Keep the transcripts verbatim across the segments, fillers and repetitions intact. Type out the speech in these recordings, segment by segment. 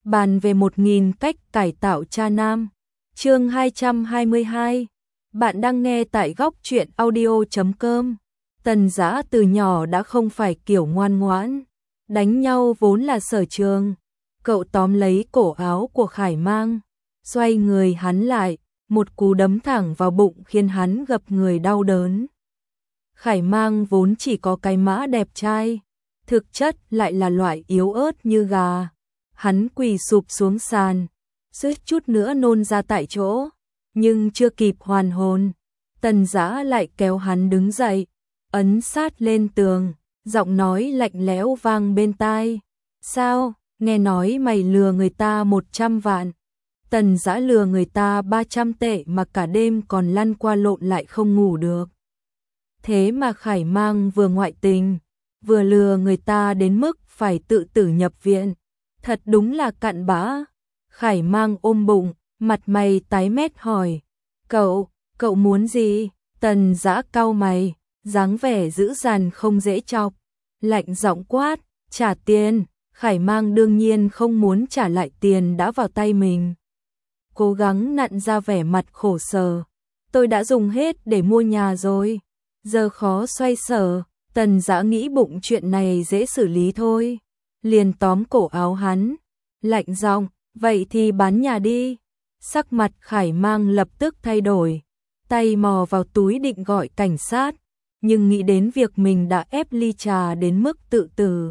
bàn về một nghìn cách cải tạo cha nam. Chương hai trăm hai mươi hai. Bạn đang nghe tại góc truyện audio chấm com. Tần Dã từ nhỏ đã không phải kiểu ngoan ngoãn, đánh nhau vốn là sở trường. Cậu tóm lấy cổ áo của Khải Mang, xoay người hắn lại, một cú đấm thẳng vào bụng khiến hắn gập người đau đớn. Khải Mang vốn chỉ có cái mã đẹp trai, thực chất lại là loại yếu ớt như gà. Hắn quỳ sụp xuống sàn, suýt chút nữa nôn ra tại chỗ, nhưng chưa kịp hoàn hồn, Tần Dã lại kéo hắn đứng dậy, ấn sát lên tường, giọng nói lạnh lẽo vang bên tai. Sao, nghe nói mày lừa người ta một trăm vạn. Tần Dã lừa người ta ba trăm tệ mà cả đêm còn lăn qua lộn lại không ngủ được. Thế mà Khải Mang vừa ngoại tình, vừa lừa người ta đến mức phải tự tử nhập viện. Thật đúng là cặn bã. Khải Mang ôm bụng, mặt mày tái mét hỏi. Cậu, cậu muốn gì? Tần Dã cau mày, dáng vẻ dữ dằn không dễ chọc. Lạnh giọng quát, trả tiền. Khải Mang đương nhiên không muốn trả lại tiền đã vào tay mình. Cố gắng nặn ra vẻ mặt khổ sở. Tôi đã dùng hết để mua nhà rồi, giờ khó xoay sở. Tần Dã nghĩ bụng chuyện này dễ xử lý thôi, liền tóm cổ áo hắn, lạnh giọng, vậy thì bán nhà đi. Sắc mặt Khải Mang lập tức thay đổi, tay mò vào túi định gọi cảnh sát, nhưng nghĩ đến việc mình đã ép ly trà đến mức tự tử,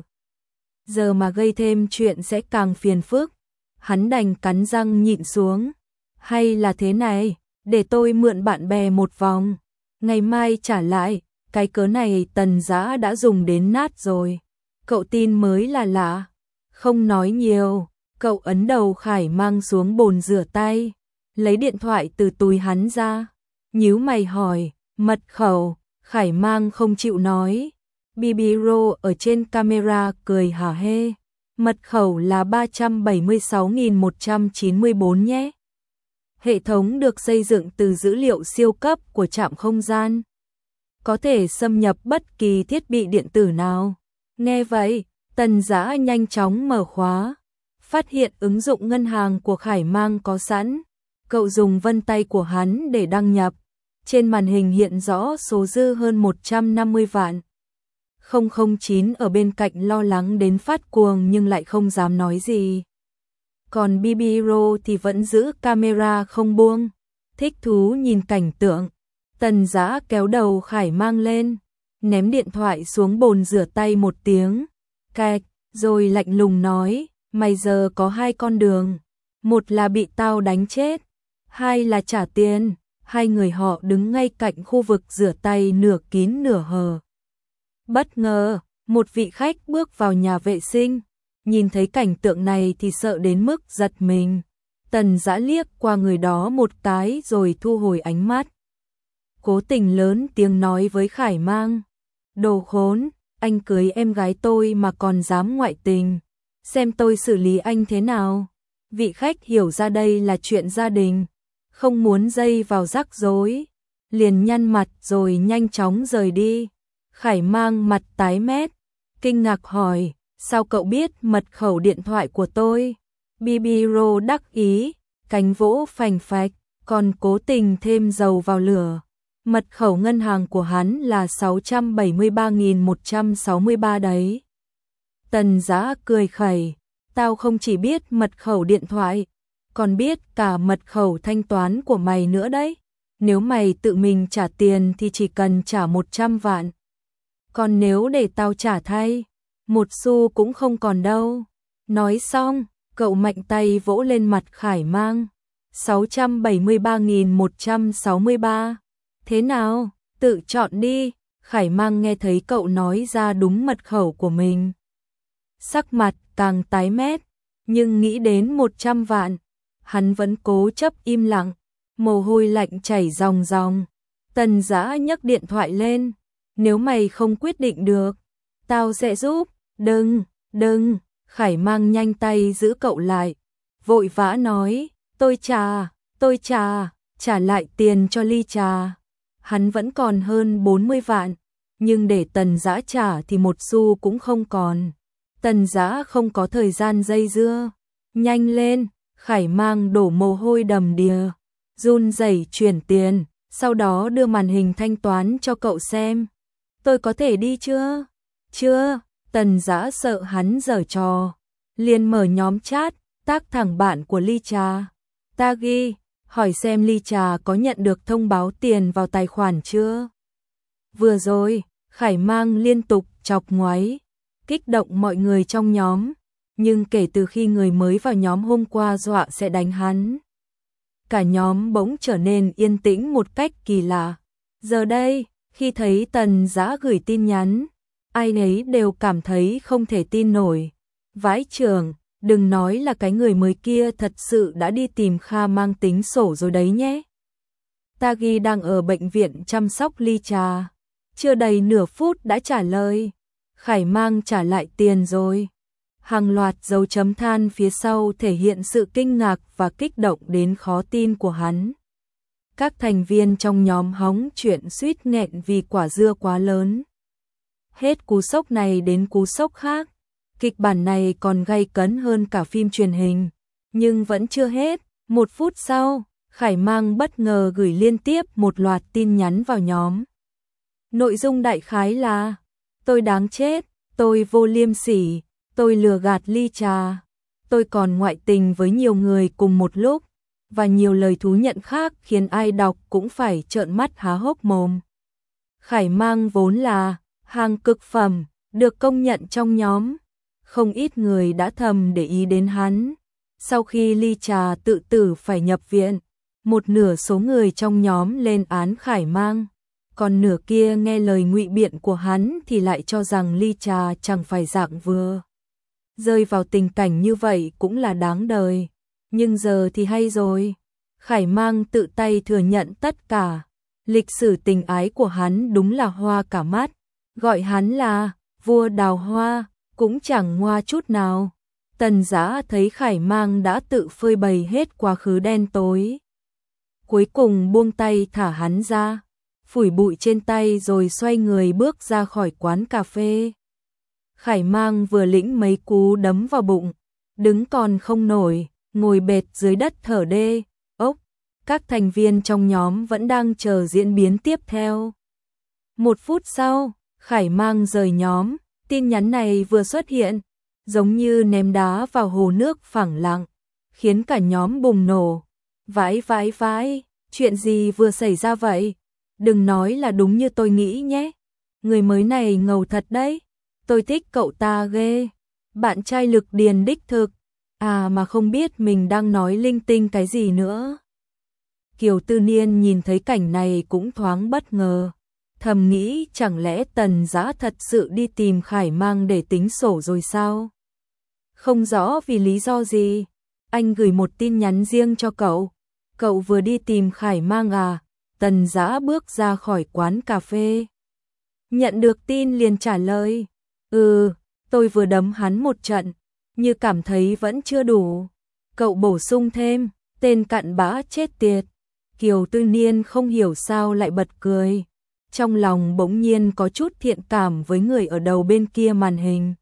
giờ mà gây thêm chuyện sẽ càng phiền phức. Hắn đành cắn răng nhịn xuống. Hay là thế này, để tôi mượn bạn bè một vòng, ngày mai trả lại. Cái cớ này Tần Dã đã dùng đến nát rồi. Cậu tin mới là lạ. Không nói nhiều, cậu ấn đầu Khải Mang xuống bồn rửa tay, lấy điện thoại từ túi hắn ra, nhíu mày hỏi, mật khẩu. Khải Mang không chịu nói. bê bê rờ ở trên camera cười hả hê. Mật khẩu là ba trăm bảy mươi sáu nghìn một trăm chín mươi bốn nhé. Hệ thống được xây dựng từ dữ liệu siêu cấp của trạm không gian, có thể xâm nhập bất kỳ thiết bị điện tử nào. Nghe vậy, Tần Dã nhanh chóng mở khóa, phát hiện ứng dụng ngân hàng của Khải Mang có sẵn. Cậu dùng vân tay của hắn để đăng nhập. Trên màn hình hiện rõ số dư hơn một trăm năm mươi vạn. không không chín ở bên cạnh lo lắng đến phát cuồng nhưng lại không dám nói gì. Còn bê bê rờ thì vẫn giữ camera không buông, thích thú nhìn cảnh tượng. Tần Dã kéo đầu Khải Mang lên, ném điện thoại xuống bồn rửa tay một tiếng, cạch, rồi lạnh lùng nói, mày giờ có hai con đường, một là bị tao đánh chết, hai là trả tiền. Hai người họ đứng ngay cạnh khu vực rửa tay nửa kín nửa hờ. Bất ngờ, một vị khách bước vào nhà vệ sinh, nhìn thấy cảnh tượng này thì sợ đến mức giật mình. Tần Dã liếc qua người đó một cái rồi thu hồi ánh mắt, cố tình lớn tiếng nói với Khải Mang, đồ khốn, anh cưới em gái tôi mà còn dám ngoại tình, xem tôi xử lý anh thế nào. Vị khách hiểu ra đây là chuyện gia đình, không muốn dây vào rắc rối, liền nhăn mặt rồi nhanh chóng rời đi. Khải Mang mặt tái mét, kinh ngạc hỏi, sao cậu biết mật khẩu điện thoại của tôi? bê bê rờ đắc ý, cánh vỗ phành phạch, còn cố tình thêm dầu vào lửa. Mật khẩu ngân hàng của hắn là sáu trăm bảy mươi ba nghìn một trăm sáu mươi ba đấy. Tần Dã cười khẩy, tao không chỉ biết mật khẩu điện thoại, còn biết cả mật khẩu thanh toán của mày nữa đấy. Nếu mày tự mình trả tiền thì chỉ cần trả một trăm vạn. Còn nếu để tao trả thay, một xu cũng không còn đâu. Nói xong, cậu mạnh tay vỗ lên mặt Khải Mang. sáu trăm bảy mươi ba nghìn một trăm sáu mươi ba. Thế nào, tự chọn đi. Khải Mang nghe thấy cậu nói ra đúng mật khẩu của mình, sắc mặt càng tái mét, nhưng nghĩ đến một trăm vạn, hắn vẫn cố chấp im lặng, mồ hôi lạnh chảy ròng ròng. Tần Dã nhấc điện thoại lên, nếu mày không quyết định được, tao sẽ giúp. Đừng, đừng. Khải Mang nhanh tay giữ cậu lại, vội vã nói, tôi trả, tôi trả, trả lại tiền cho ly trà. Hắn vẫn còn hơn bốn mươi vạn, nhưng để Tần Dã trả thì một xu cũng không còn. Tần Dã không có thời gian dây dưa, Nhanh lên, Khải Mang đổ mồ hôi đầm đìa, run rẩy chuyển tiền, sau đó đưa màn hình thanh toán cho cậu xem. Tôi có thể đi chưa? Chưa, Tần Dã sợ hắn giở trò, liền mở nhóm chat, tác thẳng bạn của ly trà. Ta ghi, hỏi xem ly trà có nhận được thông báo tiền vào tài khoản chưa? Vừa rồi, Khải Mang liên tục chọc ngoáy, kích động mọi người trong nhóm, nhưng kể từ khi người mới vào nhóm hôm qua dọa sẽ đánh hắn, cả nhóm bỗng trở nên yên tĩnh một cách kỳ lạ. Giờ đây, khi thấy Tần Dã gửi tin nhắn, ai nấy đều cảm thấy không thể tin nổi. Vãi chưởng, đừng nói là cái người mới kia thật sự đã đi tìm Kha Mang tính sổ rồi đấy nhé. Tagi đang ở bệnh viện chăm sóc ly trà, chưa đầy nửa phút đã trả lời, Khải Mang trả lại tiền rồi. Hàng loạt dấu chấm than phía sau thể hiện sự kinh ngạc và kích động đến khó tin của hắn. Các thành viên trong nhóm hóng chuyện suýt nghẹn vì quả dưa quá lớn. Hết cú sốc này đến cú sốc khác, kịch bản này còn gay cấn hơn cả phim truyền hình, nhưng vẫn chưa hết. Một phút sau, Khải Mang bất ngờ gửi liên tiếp một loạt tin nhắn vào nhóm. Nội dung đại khái là: tôi đáng chết, tôi vô liêm sỉ, tôi lừa gạt ly trà, tôi còn ngoại tình với nhiều người cùng một lúc, và nhiều lời thú nhận khác khiến ai đọc cũng phải trợn mắt há hốc mồm. Khải Mang vốn là hàng cực phẩm, được công nhận trong nhóm, không ít người đã thầm để ý đến hắn. Sau khi ly trà tự tử phải nhập viện, một nửa số người trong nhóm lên án Khải Mang, còn nửa kia nghe lời ngụy biện của hắn thì lại cho rằng ly trà chẳng phải dạng vừa rơi vào tình cảnh như vậy cũng là đáng đời. Nhưng giờ thì hay rồi, Khải Mang tự tay thừa nhận tất cả. Lịch sử tình ái của hắn đúng là hoa cả mắt, gọi hắn là vua đào hoa, cũng chẳng ngoa chút nào. Tần Dã thấy Khải Mang đã tự phơi bày hết quá khứ đen tối, cuối cùng buông tay thả hắn ra, phủi bụi trên tay rồi xoay người bước ra khỏi quán cà phê. Khải Mang vừa lĩnh mấy cú đấm vào bụng, đứng còn không nổi, ngồi bệt dưới đất thở đê ốc. Các thành viên trong nhóm vẫn đang chờ diễn biến tiếp theo. Một phút sau, Khải Mang rời nhóm, tin nhắn này vừa xuất hiện, giống như ném đá vào hồ nước phẳng lặng, khiến cả nhóm bùng nổ. Vãi vãi vãi, chuyện gì vừa xảy ra vậy? Đừng nói là đúng như tôi nghĩ nhé. Người mới này ngầu thật đấy. Tôi thích cậu ta ghê. Bạn trai Lực Điền đích thực. À mà không biết mình đang nói linh tinh cái gì nữa. Kiều Tư Niên nhìn thấy cảnh này cũng thoáng bất ngờ. Thầm nghĩ chẳng lẽ Tần Dã thật sự đi tìm Khải Mang để tính sổ rồi sao? Không rõ vì lý do gì. Anh gửi một tin nhắn riêng cho cậu. Cậu vừa đi tìm Khải Mang à? Tần Dã bước ra khỏi quán cà phê. Nhận được tin liền trả lời. Ừ, tôi vừa đấm hắn một trận, như cảm thấy vẫn chưa đủ. Cậu bổ sung thêm, tên cặn bã chết tiệt. Kiều Tư Niên không hiểu sao lại bật cười. Trong lòng bỗng nhiên có chút thiện cảm với người ở đầu bên kia màn hình.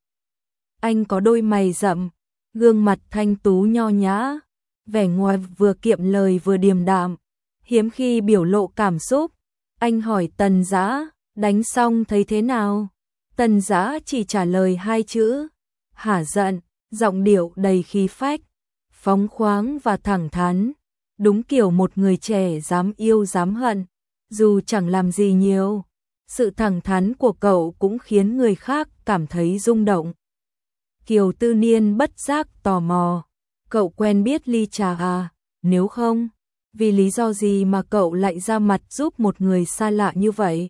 Anh có đôi mày rậm, gương mặt thanh tú nho nhã, vẻ ngoài vừa kiệm lời vừa điềm đạm, hiếm khi biểu lộ cảm xúc. Anh hỏi Tần Dã, đánh xong thấy thế nào? Tần Dã chỉ trả lời hai chữ, hả giận, giọng điệu đầy khí phách, phóng khoáng và thẳng thắn, đúng kiểu một người trẻ dám yêu dám hận, dù chẳng làm gì nhiều. Sự thẳng thắn của cậu cũng khiến người khác cảm thấy rung động. Kiều Tư Niên bất giác tò mò, cậu quen biết ly trà à? Nếu không, vì lý do gì mà cậu lại ra mặt giúp một người xa lạ như vậy?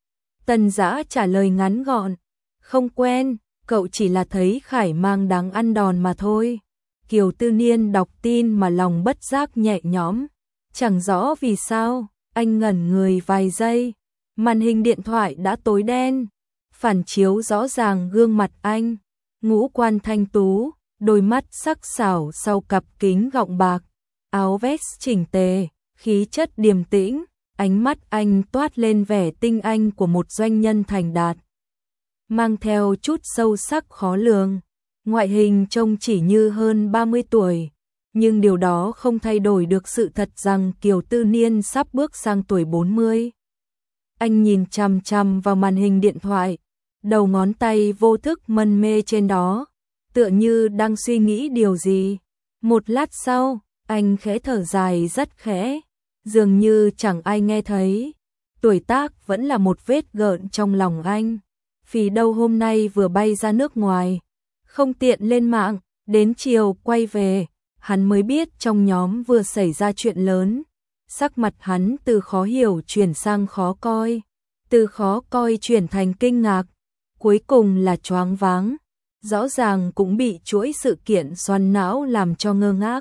Tần Dã trả lời ngắn gọn, không quen, cậu chỉ là thấy Khải Mang đáng ăn đòn mà thôi. Kiều Tư Niên đọc tin mà lòng bất giác nhẹ nhõm, chẳng rõ vì sao, anh ngẩn người vài giây, màn hình điện thoại đã tối đen, phản chiếu rõ ràng gương mặt anh, ngũ quan thanh tú, đôi mắt sắc sảo sau cặp kính gọng bạc, áo vest chỉnh tề, khí chất điềm tĩnh, ánh mắt anh toát lên vẻ tinh anh của một doanh nhân thành đạt, mang theo chút sâu sắc khó lường. Ngoại hình trông chỉ như hơn ba mươi tuổi, nhưng điều đó không thay đổi được sự thật rằng Kiều Tư Niên sắp bước sang tuổi bốn mươi. Anh nhìn chằm chằm vào màn hình điện thoại, đầu ngón tay vô thức mân mê trên đó, tựa như đang suy nghĩ điều gì. Một lát sau, anh khẽ thở dài rất khẽ, dường như chẳng ai nghe thấy. Tuổi tác vẫn là một vết gợn trong lòng anh. Vì đâu hôm nay vừa bay ra nước ngoài, không tiện lên mạng, đến chiều quay về, hắn mới biết trong nhóm vừa xảy ra chuyện lớn. Sắc mặt hắn từ khó hiểu chuyển sang khó coi, từ khó coi chuyển thành kinh ngạc, cuối cùng là choáng váng. Rõ ràng cũng bị chuỗi sự kiện xoắn não làm cho ngơ ngác.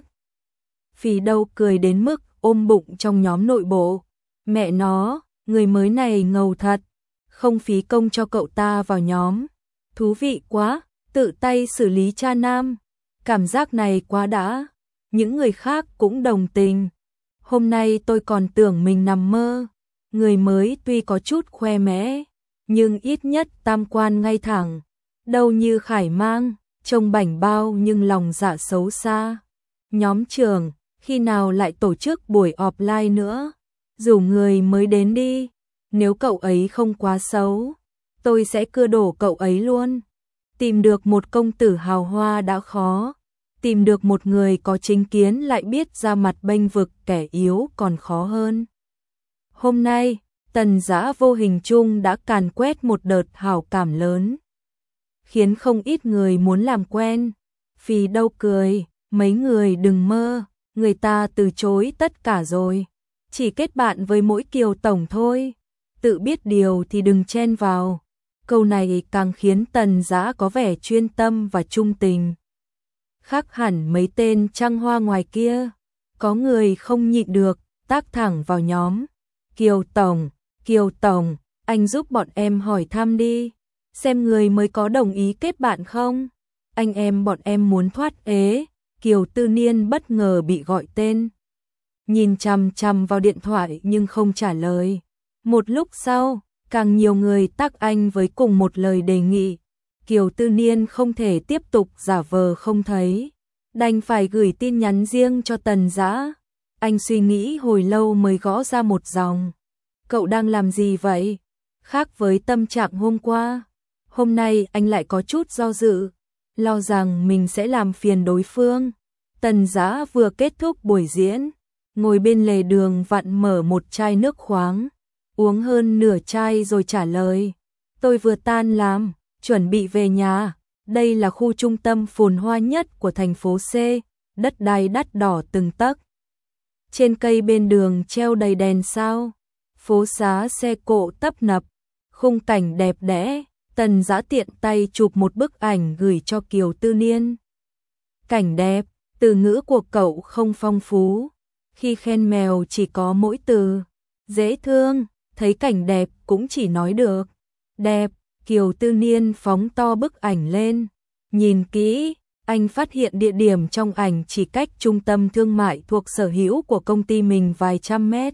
Phí đâu cười đến mức ôm bụng trong nhóm nội bộ. Mẹ nó, người mới này ngầu thật, không phí công cho cậu ta vào nhóm. Thú vị quá, tự tay xử lý cha nam. Cảm giác này quá đã. Những người khác cũng đồng tình. Hôm nay tôi còn tưởng mình nằm mơ. Người mới tuy có chút khoe mẽ, nhưng ít nhất tam quan ngay thẳng. Đâu như Khải Mang, trông bảnh bao nhưng lòng dạ xấu xa. Nhóm trưởng, khi nào lại tổ chức buổi offline nữa? Rủ người mới đến đi. Nếu cậu ấy không quá xấu, tôi sẽ cưa đổ cậu ấy luôn. Tìm được một công tử hào hoa đã khó, tìm được một người có chính kiến lại biết ra mặt bênh vực kẻ yếu còn khó hơn. Hôm nay, Tần Dã vô hình chung đã càn quét một đợt hảo cảm lớn, khiến không ít người muốn làm quen. Phí đâu cười, mấy người đừng mơ, người ta từ chối tất cả rồi, chỉ kết bạn với mỗi Kiều tổng thôi. Tự biết điều thì đừng chen vào. Câu này càng khiến Tần Dã có vẻ chuyên tâm và trung tình. Khác hẳn mấy tên trăng hoa ngoài kia, có người không nhịn được, tác thẳng vào nhóm. Kiều tổng, Kiều tổng, anh giúp bọn em hỏi thăm đi, xem người mới có đồng ý kết bạn không? Anh em bọn em muốn thoát ế. Kiều Tư Niên bất ngờ bị gọi tên, nhìn chằm chằm vào điện thoại nhưng không trả lời. Một lúc sau, càng nhiều người tác anh với cùng một lời đề nghị. Kiều Tư Niên không thể tiếp tục giả vờ không thấy, đành phải gửi tin nhắn riêng cho Tần Dã. Anh suy nghĩ hồi lâu mới gõ ra một dòng. Cậu đang làm gì vậy? Khác với tâm trạng hôm qua, hôm nay anh lại có chút do dự, lo rằng mình sẽ làm phiền đối phương. Tần Dã vừa kết thúc buổi diễn, ngồi bên lề đường vặn mở một chai nước khoáng, uống hơn nửa chai rồi trả lời. Tôi vừa tan làm, chuẩn bị về nhà. Đây là khu trung tâm phồn hoa nhất của thành phố C, đất đai đắt đỏ từng tấc. Trên cây bên đường treo đầy đèn sao, phố xá xe cộ tấp nập, khung cảnh đẹp đẽ. Tần Dã tiện tay chụp một bức ảnh gửi cho Kiều Tư Niên. Cảnh đẹp, từ ngữ của cậu không phong phú, khi khen mèo chỉ có mỗi từ dễ thương, thấy cảnh đẹp cũng chỉ nói được đẹp. Kiều Tư Niên phóng to bức ảnh lên, nhìn kỹ, anh phát hiện địa điểm trong ảnh chỉ cách trung tâm thương mại thuộc sở hữu của công ty mình vài trăm mét.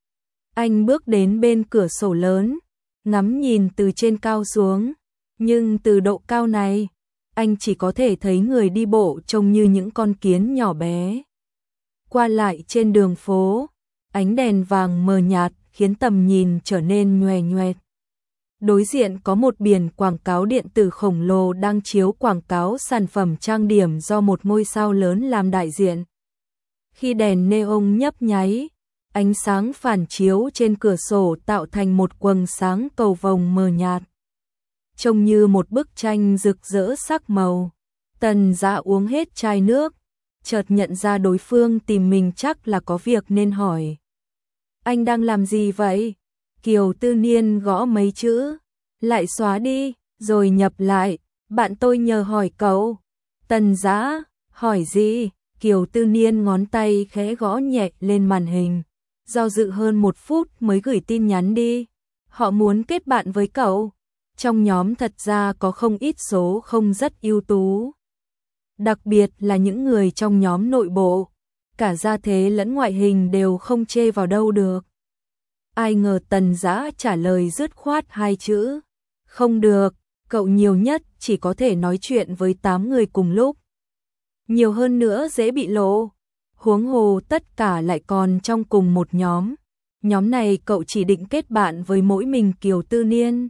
Anh bước đến bên cửa sổ lớn, ngắm nhìn từ trên cao xuống, nhưng từ độ cao này, anh chỉ có thể thấy người đi bộ trông như những con kiến nhỏ bé. Qua lại trên đường phố, ánh đèn vàng mờ nhạt khiến tầm nhìn trở nên nhoè nhoẹt. Đối diện có một biển quảng cáo điện tử khổng lồ đang chiếu quảng cáo sản phẩm trang điểm do một ngôi sao lớn làm đại diện. Khi đèn neon nhấp nháy, ánh sáng phản chiếu trên cửa sổ tạo thành một quầng sáng cầu vồng mờ nhạt, trông như một bức tranh rực rỡ sắc màu. Tần Dã uống hết chai nước, chợt nhận ra đối phương tìm mình chắc là có việc nên hỏi. Anh đang làm gì vậy? Kiều Tư Niên gõ mấy chữ, lại xóa đi, rồi nhập lại. Bạn tôi nhờ hỏi cậu. Tần Dã, hỏi gì? Kiều Tư Niên ngón tay khẽ gõ nhẹ lên màn hình, do dự hơn một phút mới gửi tin nhắn đi. Họ muốn kết bạn với cậu. Trong nhóm thật ra có không ít số không rất ưu tú, đặc biệt là những người trong nhóm nội bộ, cả gia thế lẫn ngoại hình đều không chê vào đâu được. Ai ngờ Tần Dã trả lời dứt khoát hai chữ, không được. cậu nhiều nhất chỉ có thể nói chuyện với tám người cùng lúc. Nhiều hơn nữa dễ bị lộ. Huống hồ tất cả lại còn trong cùng một nhóm. Nhóm này cậu chỉ định kết bạn với mỗi mình Kiều Tư Niên.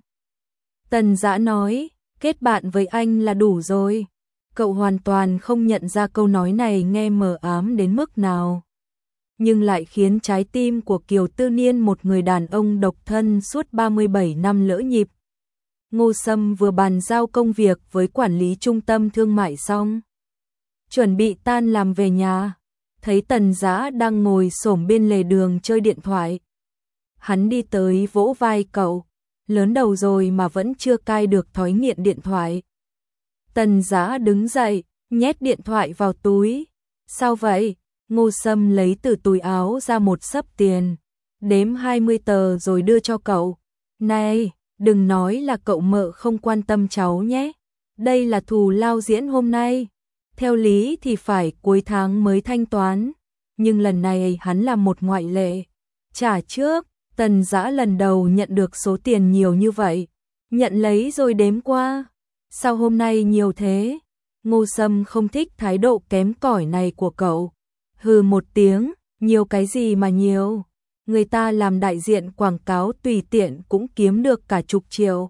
Tần Dã nói, kết bạn với anh là đủ rồi. Cậu hoàn toàn không nhận ra câu nói này nghe mờ ám đến mức nào. Nhưng lại khiến trái tim của Kiều Tư Niên, một người đàn ông độc thân suốt ba mươi bảy năm, lỡ nhịp. Ngô Sâm vừa bàn giao công việc với quản lý trung tâm thương mại xong, chuẩn bị tan làm về nhà, thấy Tần Dã đang ngồi xổm bên lề đường chơi điện thoại. Hắn đi tới vỗ vai cậu, lớn đầu rồi mà vẫn chưa cai được thói nghiện điện thoại. Tần Dã đứng dậy, nhét điện thoại vào túi. Sao vậy? Ngô Sâm lấy từ túi áo ra một xấp tiền, đếm hai mươi tờ rồi đưa cho cậu. Này, đừng nói là cậu mợ không quan tâm cháu nhé. Đây là thù lao diễn hôm nay. Theo lý thì phải cuối tháng mới thanh toán, nhưng lần này hắn làm một ngoại lệ. Trả trước. Tần Dã lần đầu nhận được số tiền nhiều như vậy, nhận lấy rồi đếm qua. Sao hôm nay nhiều thế? Ngô Sâm không thích thái độ kém cỏi này của cậu. Hừ một tiếng, nhiều cái gì mà nhiều. Người ta làm đại diện quảng cáo tùy tiện cũng kiếm được cả chục triệu.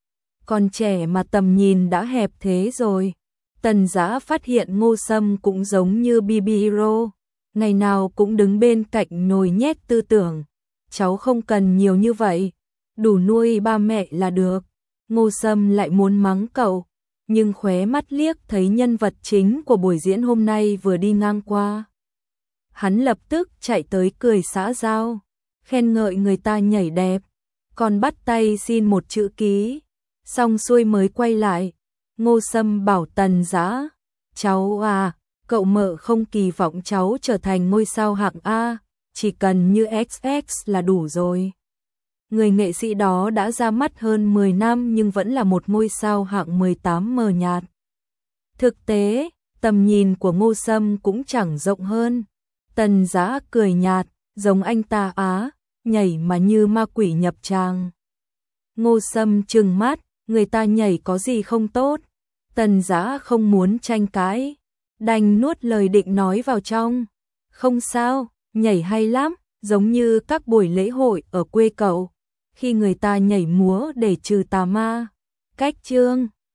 Còn trẻ mà tầm nhìn đã hẹp thế rồi. Tần Dã phát hiện Ngô Sâm cũng giống như bê bê Hero, ngày nào cũng đứng bên cạnh nhồi nhét tư tưởng. Cháu không cần nhiều như vậy, đủ nuôi ba mẹ là được. Ngô Sâm lại muốn mắng cậu, nhưng khóe mắt liếc thấy nhân vật chính của buổi diễn hôm nay vừa đi ngang qua. Hắn lập tức chạy tới cười xã giao, khen ngợi người ta nhảy đẹp, còn bắt tay xin một chữ ký. Xong xuôi mới quay lại, Ngô Sâm bảo Tần Dã, cháu à, cậu mợ không kỳ vọng cháu trở thành ngôi sao hạng A, chỉ cần như ích ích là đủ rồi. Người nghệ sĩ đó đã ra mắt hơn mười năm nhưng vẫn là một ngôi sao hạng mười tám mờ nhạt. Thực tế, tầm nhìn của Ngô Sâm cũng chẳng rộng hơn. Tần Dã cười nhạt, giống anh ta á, nhảy mà như ma quỷ nhập tràng. Ngô Sâm trừng mắt, người ta nhảy có gì không tốt. Tần Dã không muốn tranh cãi, đành nuốt lời định nói vào trong. Không sao, nhảy hay lắm, giống như các buổi lễ hội ở quê cậu, khi người ta nhảy múa để trừ tà ma. Cách chương